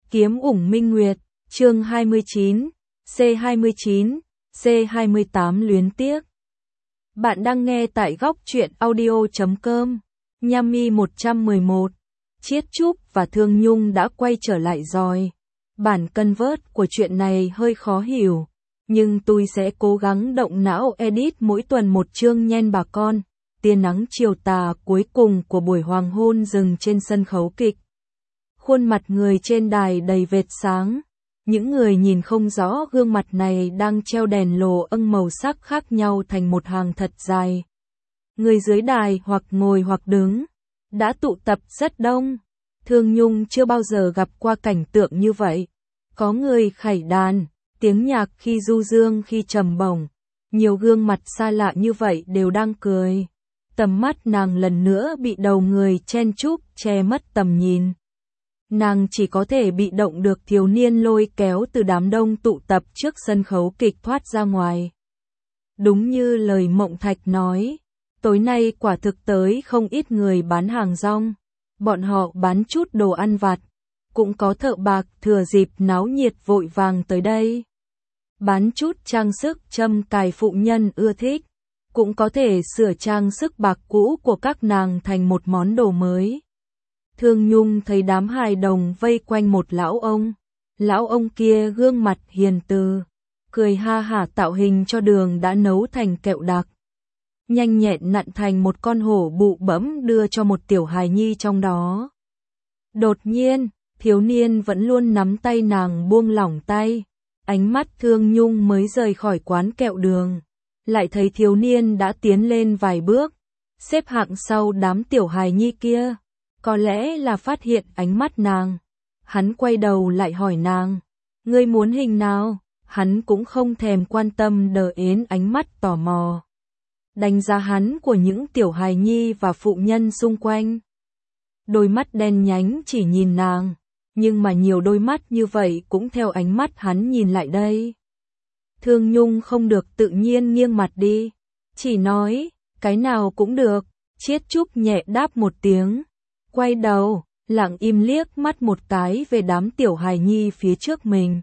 Kiếm ủng minh nguyệt, chương 29, C29, C28 luyến tiếc. Bạn đang nghe tại góc truyện audio.com. Yami 111, Chiết Trúc và Thương Nhung đã quay trở lại rồi. Bản convert của chuyện này hơi khó hiểu, nhưng tôi sẽ cố gắng động não edit mỗi tuần một chương nhen bà con. Tia nắng chiều tà cuối cùng của buổi hoàng hôn dừng trên sân khấu kịch. Khuôn mặt người trên đài đầy vệt sáng. Những người nhìn không rõ gương mặt này đang treo đèn lồ âng màu sắc khác nhau thành một hàng thật dài. Người dưới đài hoặc ngồi hoặc đứng, đã tụ tập rất đông. Thương Nhung chưa bao giờ gặp qua cảnh tượng như vậy. Có người khẩy đàn, tiếng nhạc khi du dương khi trầm bổng. Nhiều gương mặt xa lạ như vậy đều đang cười. Tầm mắt nàng lần nữa bị đầu người chen chúc che mất tầm nhìn. Nàng chỉ có thể bị động được thiếu niên lôi kéo từ đám đông tụ tập trước sân khấu kịch thoát ra ngoài. Đúng như lời Mộng Thạch nói, tối nay quả thực tới không ít người bán hàng rong. Bọn họ bán chút đồ ăn vặt, cũng có thợ bạc thừa dịp náo nhiệt vội vàng tới đây. Bán chút trang sức châm cài phụ nhân ưa thích, cũng có thể sửa trang sức bạc cũ của các nàng thành một món đồ mới. Thương Nhung thấy đám hài đồng vây quanh một lão ông. Lão ông kia gương mặt hiền từ, cười ha hả tạo hình cho đường đã nấu thành kẹo đặc. Nhanh nhẹn nặn thành một con hổ bụ bẫm đưa cho một tiểu hài nhi trong đó. Đột nhiên, thiếu niên vẫn luôn nắm tay nàng buông lỏng tay. Ánh mắt Thương Nhung mới rời khỏi quán kẹo đường. Lại thấy thiếu niên đã tiến lên vài bước, xếp hạng sau đám tiểu hài nhi kia. Có lẽ là phát hiện ánh mắt nàng. Hắn quay đầu lại hỏi nàng, ngươi muốn hình nào? Hắn cũng không thèm quan tâm đờ ến ánh mắt tò mò. Đánh giá hắn của những tiểu hài nhi và phụ nhân xung quanh. Đôi mắt đen nhánh chỉ nhìn nàng, nhưng mà nhiều đôi mắt như vậy cũng theo ánh mắt hắn nhìn lại đây. Thương Nhung không được tự nhiên nghiêng mặt đi, chỉ nói, cái nào cũng được. Chiết Trúc nhẹ đáp một tiếng, quay đầu, lặng im liếc mắt một cái về đám tiểu hài nhi phía trước mình.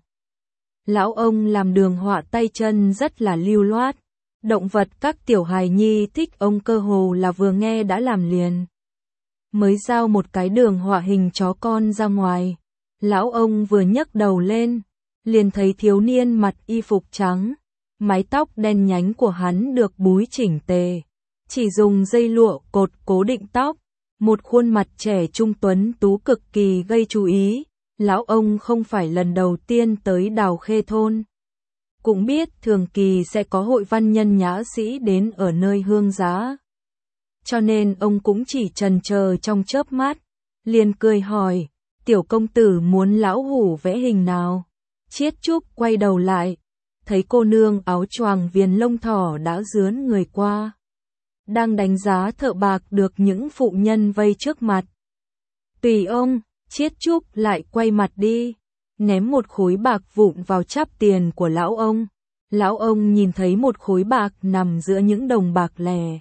Lão ông làm đường họa tay chân rất là lưu loát, động vật các tiểu hài nhi thích ông cơ hồ là vừa nghe đã làm liền. Mới giao một cái đường họa hình chó con ra ngoài, lão ông vừa nhấc đầu lên, liền thấy thiếu niên mặc y phục trắng, mái tóc đen nhánh của hắn được búi chỉnh tề, chỉ dùng dây lụa cột cố định tóc, một khuôn mặt trẻ trung tuấn tú cực kỳ gây chú ý. Lão ông không phải lần đầu tiên tới Đào Khê thôn, cũng biết thường kỳ sẽ có hội văn nhân nhã sĩ đến ở nơi hương giá, cho nên ông cũng chỉ chần chờ trong chớp mắt, liền cười hỏi, tiểu công tử muốn lão hủ vẽ hình nào? Chiết Trúc quay đầu lại, thấy cô nương áo choàng viền lông thỏ đã rướn người qua, đang đánh giá thợ bạc được những phụ nhân vây trước mặt. Tùy ông. Chiết Trúc lại quay mặt đi, ném một khối bạc vụn vào chắp tiền của lão ông. Lão ông nhìn thấy một khối bạc nằm giữa những đồng bạc lẻ,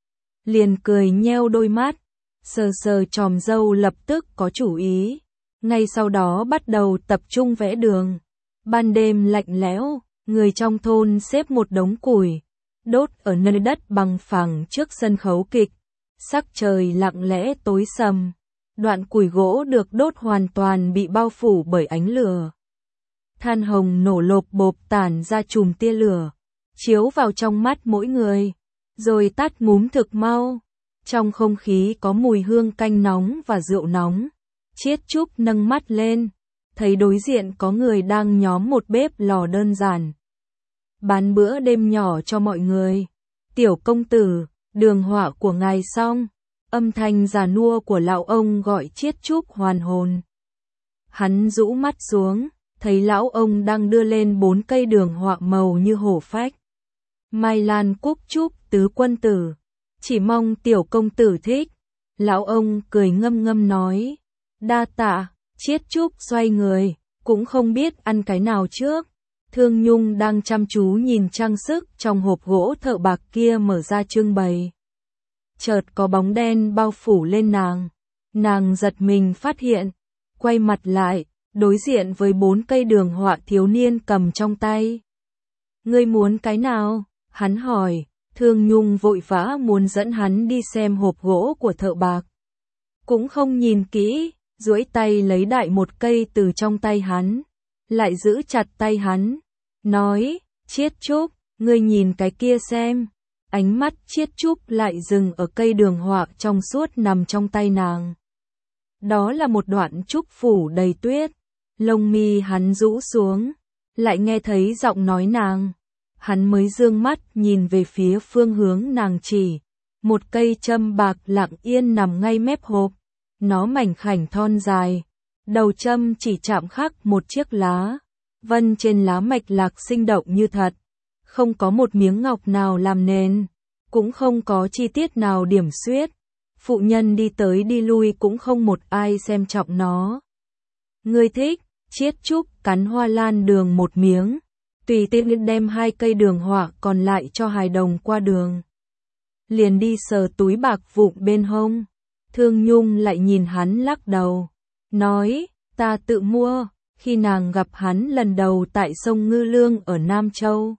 liền cười nheo đôi mắt, sờ sờ chòm râu lập tức có chủ ý. Ngay sau đó bắt đầu tập trung vẽ đường. Ban đêm lạnh lẽo, người trong thôn xếp một đống củi, đốt ở nơi đất bằng phẳng trước sân khấu kịch. Sắc trời lặng lẽ tối sầm. Đoạn củi gỗ được đốt hoàn toàn bị bao phủ bởi ánh lửa. Than hồng nổ lộp bộp tản ra chùm tia lửa, chiếu vào trong mắt mỗi người, rồi tắt ngúm thực mau. Trong không khí có mùi hương canh nóng và rượu nóng. Chiết Trúc nâng mắt lên, thấy đối diện có người đang nhóm một bếp lò đơn giản, bán bữa đêm nhỏ cho mọi người. Tiểu công tử, đường họa của ngài xong. Âm thanh già nua của lão ông gọi Chiết Trúc hoàn hồn. Hắn rũ mắt xuống, thấy lão ông đang đưa lên 4 cây đường họa màu như hổ phách. Mai lan cúc trúc tứ quân tử, chỉ mong tiểu công tử thích. Lão ông cười ngâm ngâm nói, đa tạ. Chiết Trúc xoay người, cũng không biết ăn cái nào trước. Thương Nhung đang chăm chú nhìn trang sức trong hộp gỗ thợ bạc kia mở ra trưng bày. Chợt có bóng đen bao phủ lên nàng. Nàng giật mình phát hiện, quay mặt lại, đối diện với 4 cây đường họa thiếu niên cầm trong tay. Ngươi muốn cái nào? Hắn hỏi. Thương Nhung vội vã muốn dẫn hắn đi xem hộp gỗ của thợ bạc. Cũng không nhìn kỹ, duỗi tay lấy đại một cây từ trong tay hắn, lại giữ chặt tay hắn, nói, Chiết Trúc, ngươi nhìn cái kia xem. Ánh mắt Chiết Trúc lại dừng ở cây đường họa trong suốt nằm trong tay nàng. Đó là một đoạn trúc phủ đầy tuyết, lông mi hắn rũ xuống, lại nghe thấy giọng nói nàng. Hắn mới dương mắt nhìn về phía phương hướng nàng chỉ, một cây châm bạc lặng yên nằm ngay mép hộp, nó mảnh khảnh thon dài, đầu châm chỉ chạm khắc một chiếc lá, vân trên lá mạch lạc sinh động như thật, không có một miếng ngọc nào làm nền, cũng không có chi tiết nào điểm xuyết, phụ nhân đi tới đi lui cũng không một ai xem trọng nó. Ngươi thích? Chiết Trúc cắn hoa lan đường một miếng, tùy tiện đem 2 cây đường họa còn lại cho hài đồng qua đường. Liền đi sờ túi bạc vụn bên hông. Thương Nhung lại nhìn hắn lắc đầu, nói, ta tự mua, khi nàng gặp hắn lần đầu tại sông Ngư Lương ở Nam Châu.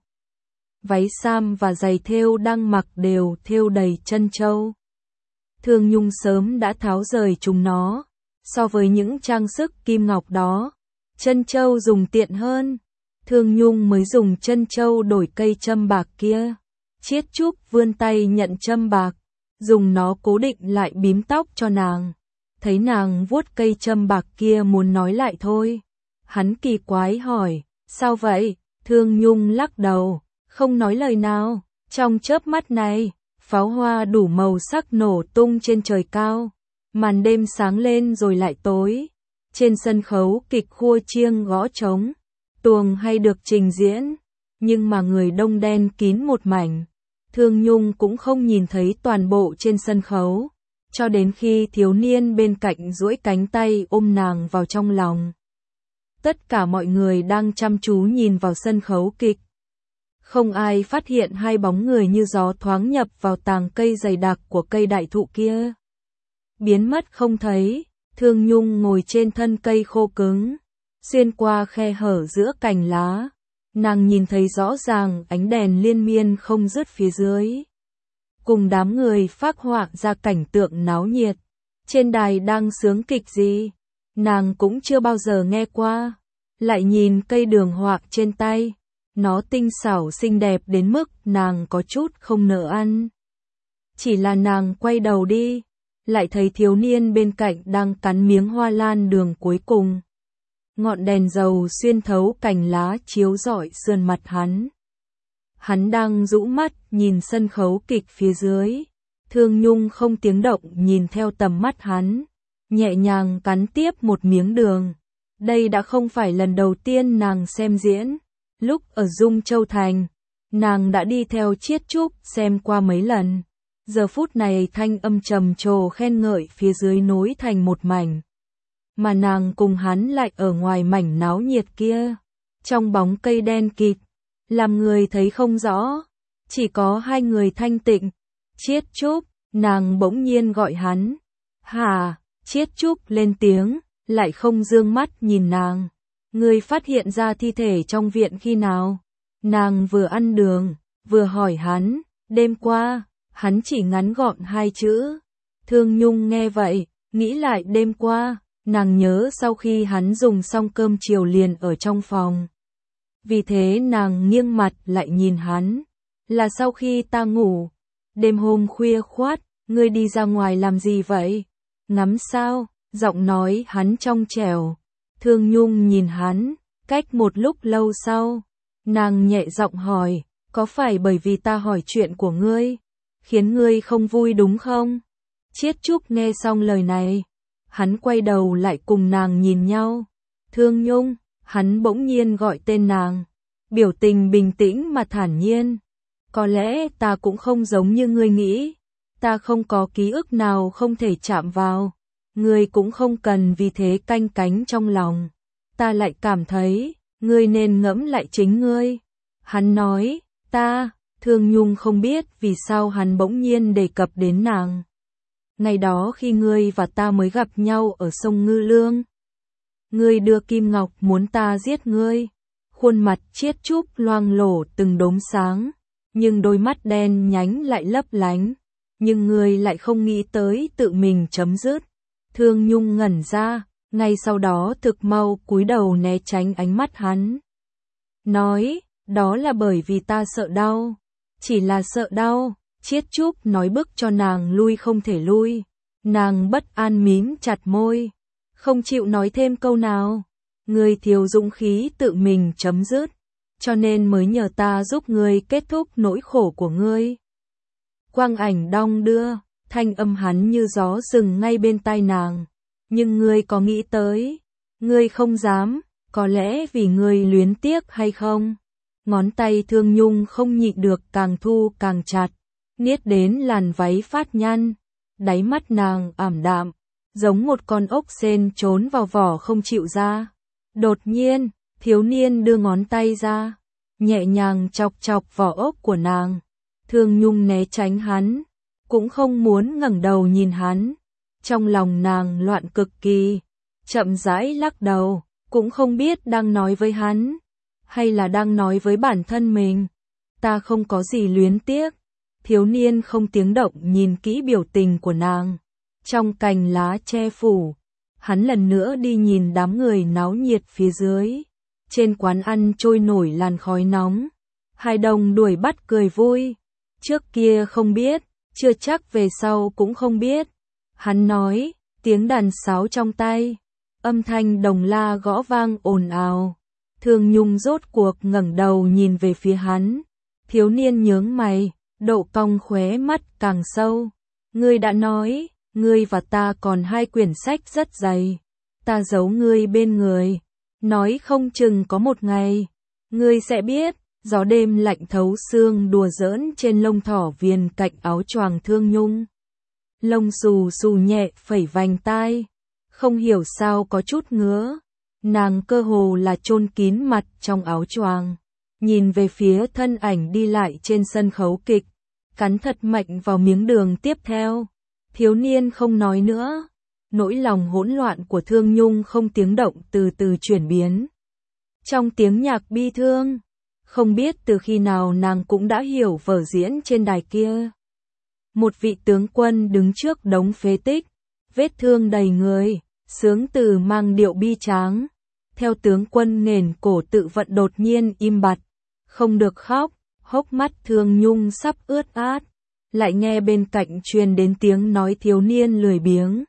Váy sam và giày thêu đang mặc đều thêu đầy chân châu. Thương Nhung sớm đã tháo rời chúng nó, so với những trang sức kim ngọc đó, chân châu dùng tiện hơn. Thương Nhung mới dùng chân châu đổi cây châm bạc kia. Chiết Trúc vươn tay nhận châm bạc, dùng nó cố định lại bím tóc cho nàng. Thấy nàng vuốt cây châm bạc kia muốn nói lại thôi. Hắn kỳ quái hỏi, sao vậy? Thương Nhung lắc đầu, không nói lời nào. Trong chớp mắt này, pháo hoa đủ màu sắc nổ tung trên trời cao. Màn đêm sáng lên rồi lại tối. Trên sân khấu kịch khua chiêng gõ trống, tuồng hay được trình diễn, nhưng mà người đông đen kín một mảnh. Thương Nhung cũng không nhìn thấy toàn bộ trên sân khấu, cho đến khi thiếu niên bên cạnh duỗi cánh tay ôm nàng vào trong lòng. Tất cả mọi người đang chăm chú nhìn vào sân khấu kịch. Không ai phát hiện 2 bóng người như gió thoáng nhập vào tàng cây dày đặc của cây đại thụ kia. Biến mất không thấy. Thương Nhung ngồi trên thân cây khô cứng, xuyên qua khe hở giữa cành lá. Nàng nhìn thấy rõ ràng ánh đèn liên miên không dứt phía dưới. Cùng đám người phác họa ra cảnh tượng náo nhiệt. Trên đài đang sướng kịch gì? Nàng cũng chưa bao giờ nghe qua. Lại nhìn cây đường họa trên tay. Nó tinh xảo xinh đẹp đến mức nàng có chút không nỡ ăn. Chỉ là nàng quay đầu đi, lại thấy thiếu niên bên cạnh đang cắn miếng hoa lan đường cuối cùng. Ngọn đèn dầu xuyên thấu cành lá chiếu rọi sườn mặt hắn. Hắn đang rũ mắt nhìn sân khấu kịch phía dưới. Thương Nhung không tiếng động nhìn theo tầm mắt hắn, nhẹ nhàng cắn tiếp một miếng đường. Đây đã không phải lần đầu tiên nàng xem diễn. Lúc ở Dung Châu Thành, nàng đã đi theo Chiết Trúc xem qua mấy lần. Giờ phút này thanh âm trầm trồ khen ngợi phía dưới nối thành một mảnh. Mà nàng cùng hắn lại ở ngoài mảnh náo nhiệt kia, trong bóng cây đen kịt, làm người thấy không rõ, chỉ có 2 người thanh tịnh. Chiết Trúc, nàng bỗng nhiên gọi hắn. Hà, Chiết Trúc lên tiếng, lại không dương mắt nhìn nàng. Ngươi phát hiện ra thi thể trong viện khi nào? Nàng vừa ăn đường, vừa hỏi hắn, đêm qua. Hắn chỉ ngắn gọn 2 chữ. Thương Nhung nghe vậy, nghĩ lại đêm qua, nàng nhớ sau khi hắn dùng xong cơm chiều liền ở trong phòng. Vì thế nàng nghiêng mặt lại nhìn hắn, là sau khi ta ngủ. Đêm hôm khuya khoát, ngươi đi ra ngoài làm gì vậy? Ngắm sao? Giọng nói hắn trong trẻo. Thương Nhung nhìn hắn, cách một lúc lâu sau, nàng nhẹ giọng hỏi, có phải bởi vì ta hỏi chuyện của ngươi khiến ngươi không vui đúng không? Chiết Trúc nghe xong lời này, hắn quay đầu lại cùng nàng nhìn nhau. Thương Nhung, hắn bỗng nhiên gọi tên nàng, biểu tình bình tĩnh mà thản nhiên. Có lẽ ta cũng không giống như ngươi nghĩ, ta không có ký ức nào không thể chạm vào, ngươi cũng không cần vì thế canh cánh trong lòng. Ta lại cảm thấy, ngươi nên ngẫm lại chính ngươi. Hắn nói, ta. Thương Nhung không biết vì sao hắn bỗng nhiên đề cập đến nàng. Ngày đó khi ngươi và ta mới gặp nhau ở sông Ngư Lương. ngươi đưa kim ngọc muốn ta giết ngươi. Khuôn mặt Chiết Trúc loang lổ từng đốm sáng, nhưng đôi mắt đen nhánh lại lấp lánh. Nhưng ngươi lại không nghĩ tới tự mình chấm dứt. Thương Nhung ngẩn ra, ngay sau đó thực mau cúi đầu né tránh ánh mắt hắn. Nói, đó là bởi vì ta sợ đau. Chỉ là sợ đau. Chiết Trúc nói bức cho nàng lui không thể lui. Nàng bất an mím chặt môi, không chịu nói thêm câu nào. Ngươi thiếu dũng khí tự mình chấm dứt, cho nên mới nhờ ta giúp ngươi kết thúc nỗi khổ của ngươi. Quang Ảnh đong đưa, thanh âm hắn như gió rừng ngay bên tai nàng. Nhưng ngươi có nghĩ tới, ngươi không dám, có lẽ vì ngươi luyến tiếc hay không? Ngón tay Thương Nhung không nhịn được càng thu càng chặt, niết đến làn váy phát nhăn. Đáy mắt nàng ảm đạm, giống một con ốc sên trốn vào vỏ không chịu ra. Đột nhiên, thiếu niên đưa ngón tay ra, nhẹ nhàng chọc chọc vỏ ốc của nàng. Thương Nhung né tránh hắn, cũng không muốn ngẩng đầu nhìn hắn. Trong lòng nàng loạn cực kỳ, chậm rãi lắc đầu, cũng không biết đang nói với hắn, hay là đang nói với bản thân mình. Ta không có gì luyến tiếc. Thiếu niên không tiếng động nhìn kỹ biểu tình của nàng. Trong cành lá che phủ, hắn lần nữa đi nhìn đám người náo nhiệt phía dưới. Trên quán ăn trôi nổi làn khói nóng. Hai đồng đuổi bắt cười vui. Trước kia không biết, chưa chắc về sau cũng không biết. Hắn nói, tiếng đàn sáo trong tay, âm thanh đồng la gõ vang ồn ào. Thương Nhung rốt cuộc ngẩng đầu nhìn về phía hắn. Thiếu niên nhướng mày, độ cong khóe mắt càng sâu. Ngươi đã nói, ngươi và ta còn hai quyển sách rất dày. Ta giấu ngươi bên người, nói không chừng có một ngày ngươi sẽ biết. Gió đêm lạnh thấu xương đùa giỡn trên lông thỏ viền cạnh áo choàng Thương Nhung. Lông xù xù nhẹ phẩy vành tai, không hiểu sao có chút ngứa. Nàng cơ hồ là chôn kín mặt trong áo choàng, nhìn về phía thân ảnh đi lại trên sân khấu kịch, cắn thật mạnh vào miếng đường tiếp theo. Thiếu niên không nói nữa, nỗi lòng hỗn loạn của Thương Nhung không tiếng động từ từ chuyển biến. Trong tiếng nhạc bi thương, không biết từ khi nào nàng cũng đã hiểu vở diễn trên đài kia. Một vị tướng quân đứng trước đống phế tích, vết thương đầy người, sướng từ mang điệu bi tráng. Theo tướng quân nền cổ tự vận đột nhiên im bặt, không được khóc, hốc mắt Thương Nhung sắp ướt át, lại nghe bên cạnh truyền đến tiếng nói thiếu niên lười biếng.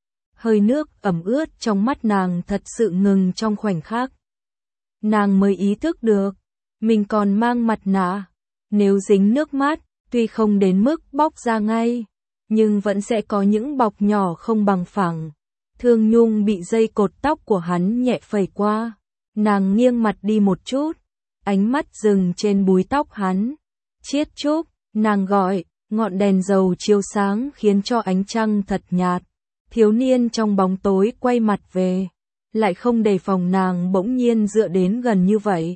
Hơi nước ẩm ướt trong mắt nàng thật sự ngừng trong khoảnh khắc. Nàng mới ý thức được, mình còn mang mặt nạ, nếu dính nước mắt, tuy không đến mức bóc ra ngay, nhưng vẫn sẽ có những bọc nhỏ không bằng phẳng. Thương Nhung bị dây cột tóc của hắn nhẹ phẩy qua, nàng nghiêng mặt đi một chút, ánh mắt dừng trên búi tóc hắn. Chiết Trúc, nàng gọi, ngọn đèn dầu chiếu sáng khiến cho ánh trăng thật nhạt. Thiếu niên trong bóng tối quay mặt về, lại không đề phòng nàng bỗng nhiên dựa đến gần như vậy.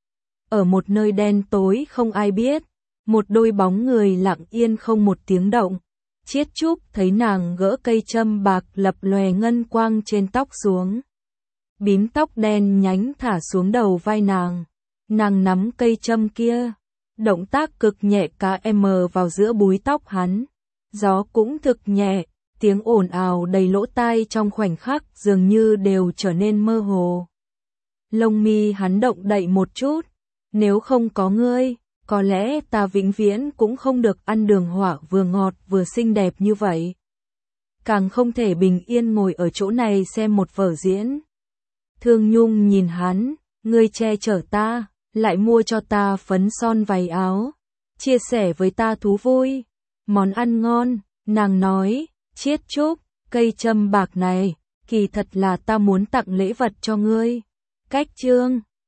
Ở một nơi đen tối không ai biết, một đôi bóng người lặng yên không một tiếng động. Chiết Trúc thấy nàng gỡ cây châm bạc lập lòe ngân quang trên tóc xuống. Bím tóc đen nhánh thả xuống đầu vai nàng. Nàng nắm cây châm kia, động tác cực nhẹ km vào giữa búi tóc hắn. Gió cũng thực nhẹ, tiếng ồn ào đầy lỗ tai trong khoảnh khắc dường như đều trở nên mơ hồ. Lông mi hắn động đậy một chút, nếu không có ngươi, có lẽ ta vĩnh viễn cũng không được ăn đường hỏa vừa ngọt vừa xinh đẹp như vậy. Càng không thể bình yên ngồi ở chỗ này xem một vở diễn. Thương Nhung nhìn hắn, ngươi che chở ta, lại mua cho ta phấn son váy áo, chia sẻ với ta thú vui, món ăn ngon, nàng nói, Chiết Trúc, cây châm bạc này, kỳ thật là ta muốn tặng lễ vật cho ngươi. Cách chương